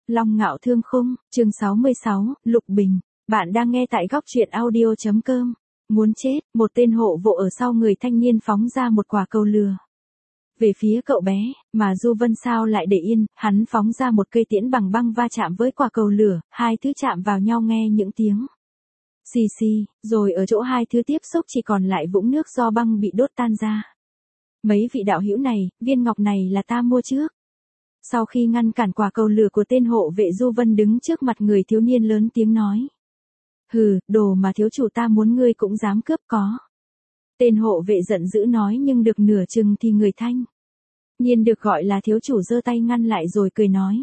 Long Ngạo Thương Khung, chương 66, Lục Bình. Bạn đang nghe tại góc truyện audio.com. Muốn chết, một tên hộ vệ ở sau người thanh niên phóng ra một quả cầu lửa về phía cậu bé, mà Du Vân sao lại để yên, hắn phóng ra một cây tiễn bằng băng va chạm với quả cầu lửa, hai thứ chạm vào nhau nghe những tiếng xì xì, rồi ở chỗ hai thứ tiếp xúc chỉ còn lại vũng nước do băng bị đốt tan ra. Mấy vị đạo hữu này, viên ngọc này là ta mua trước. Sau khi ngăn cản quả cầu lửa của tên hộ vệ, Du Vân đứng trước mặt người thiếu niên lớn tiếng nói. Hừ, đồ mà thiếu chủ ta muốn ngươi cũng dám cướp có. Tên hộ vệ giận dữ nói, nhưng được nửa chừng thì người thanh niên được gọi là thiếu chủ giơ tay ngăn lại rồi cười nói.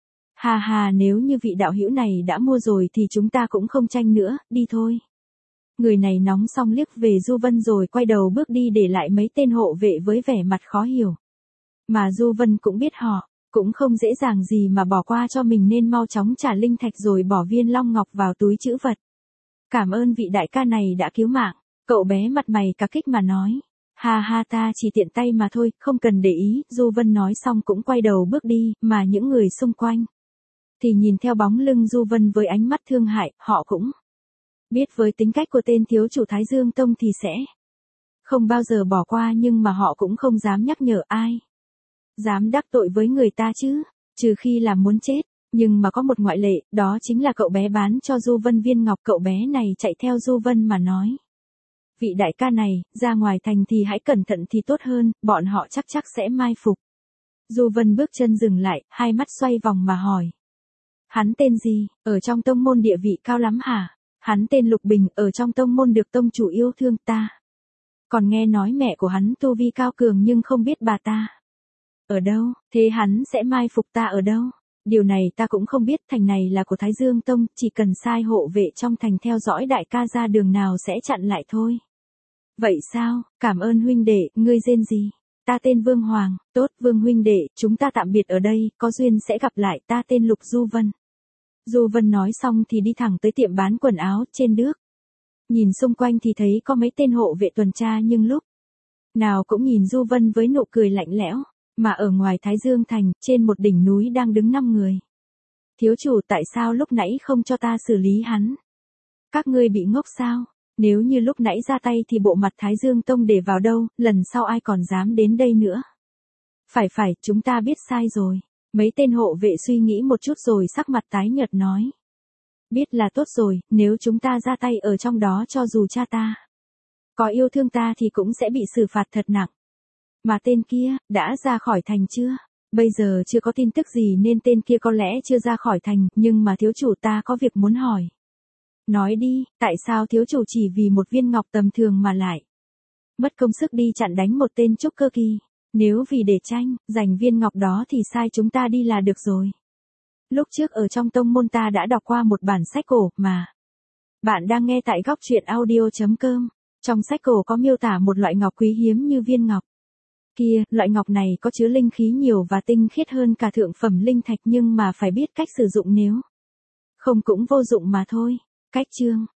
Hà hà, nếu như vị đạo hữu này đã mua rồi thì chúng ta cũng không tranh nữa, đi thôi. Người này nóng xong liếc về Du Vân rồi quay đầu bước đi, để lại mấy tên hộ vệ với vẻ mặt khó hiểu. Mà Du Vân cũng biết họ cũng không dễ dàng gì mà bỏ qua cho mình, nên mau chóng trả linh thạch rồi bỏ viên long ngọc vào túi trữ vật. Cảm ơn vị đại ca này đã cứu mạng. Cậu bé mặt mày cả kích mà nói. Ha ha, ta chỉ tiện tay mà thôi, không cần để ý. Du Vân nói xong cũng quay đầu bước đi, mà những người xung quanh thì nhìn theo bóng lưng Du Vân với ánh mắt thương hại. Họ cũng biết với tính cách của tên thiếu chủ Thái Dương Tông thì sẽ không bao giờ bỏ qua, nhưng mà họ cũng không dám nhắc nhở ai. Dám đắc tội với người ta chứ, trừ khi là muốn chết. Nhưng mà có một ngoại lệ, đó chính là cậu bé bán cho Du Vân viên ngọc. Cậu bé này chạy theo Du Vân mà nói. Vị đại ca này, ra ngoài thành thì hãy cẩn thận thì tốt hơn, bọn họ chắc sẽ mai phục. Du Vân bước chân dừng lại, hai mắt xoay vòng mà hỏi. Hắn tên gì, ở trong tông môn địa vị cao lắm hả? Hắn tên Lục Bình, ở trong tông môn được tông chủ yêu thương ta. Còn nghe nói mẹ của hắn tu vi cao cường, nhưng không biết bà ta ở đâu, thế hắn sẽ mai phục ta ở đâu? Điều này ta cũng không biết, thành này là của Thái Dương Tông, chỉ cần sai hộ vệ trong thành theo dõi đại ca ra đường nào sẽ chặn lại thôi. Vậy sao, cảm ơn huynh đệ, ngươi tên gì? Ta tên Vương Hoàng. Tốt Vương huynh đệ, chúng ta tạm biệt ở đây, có duyên sẽ gặp lại. Ta tên Lục Du Vân. Du Vân nói xong thì đi thẳng tới tiệm bán quần áo. Trên bước nhìn xung quanh thì thấy có mấy tên hộ vệ tuần tra, nhưng lúc nào cũng nhìn Du Vân với nụ cười lạnh lẽo. Mà ở ngoài Thái Dương Thành, trên một đỉnh núi đang đứng 5 người. Thiếu chủ, tại sao lúc nãy không cho ta xử lý hắn? Các ngươi bị ngốc sao? Nếu như lúc nãy ra tay thì bộ mặt Thái Dương Tông để vào đâu, lần sau ai còn dám đến đây nữa? Phải, chúng ta biết sai rồi. Mấy tên hộ vệ suy nghĩ một chút rồi sắc mặt tái nhợt nói. Biết là tốt rồi, nếu chúng ta ra tay ở trong đó, cho dù cha ta có yêu thương ta thì cũng sẽ bị xử phạt thật nặng. Mà tên kia, đã ra khỏi thành chưa? Bây giờ chưa có tin tức gì nên tên kia có lẽ chưa ra khỏi thành, nhưng mà thiếu chủ ta có việc muốn hỏi. Nói đi, tại sao thiếu chủ chỉ vì một viên ngọc tầm thường mà lại mất công sức đi chặn đánh một tên trúc cơ kỳ? Nếu vì để giành viên ngọc đó thì sai chúng ta đi là được rồi. Lúc trước ở trong tông môn ta đã đọc qua một bản sách cổ mà. Bạn đang nghe tại góc truyện audio.com. Trong sách cổ có miêu tả một loại ngọc quý hiếm như viên ngọc kia. Loại ngọc này có chứa linh khí nhiều và tinh khiết hơn cả thượng phẩm linh thạch, nhưng mà phải biết cách sử dụng, nếu không cũng vô dụng mà thôi. Cách chương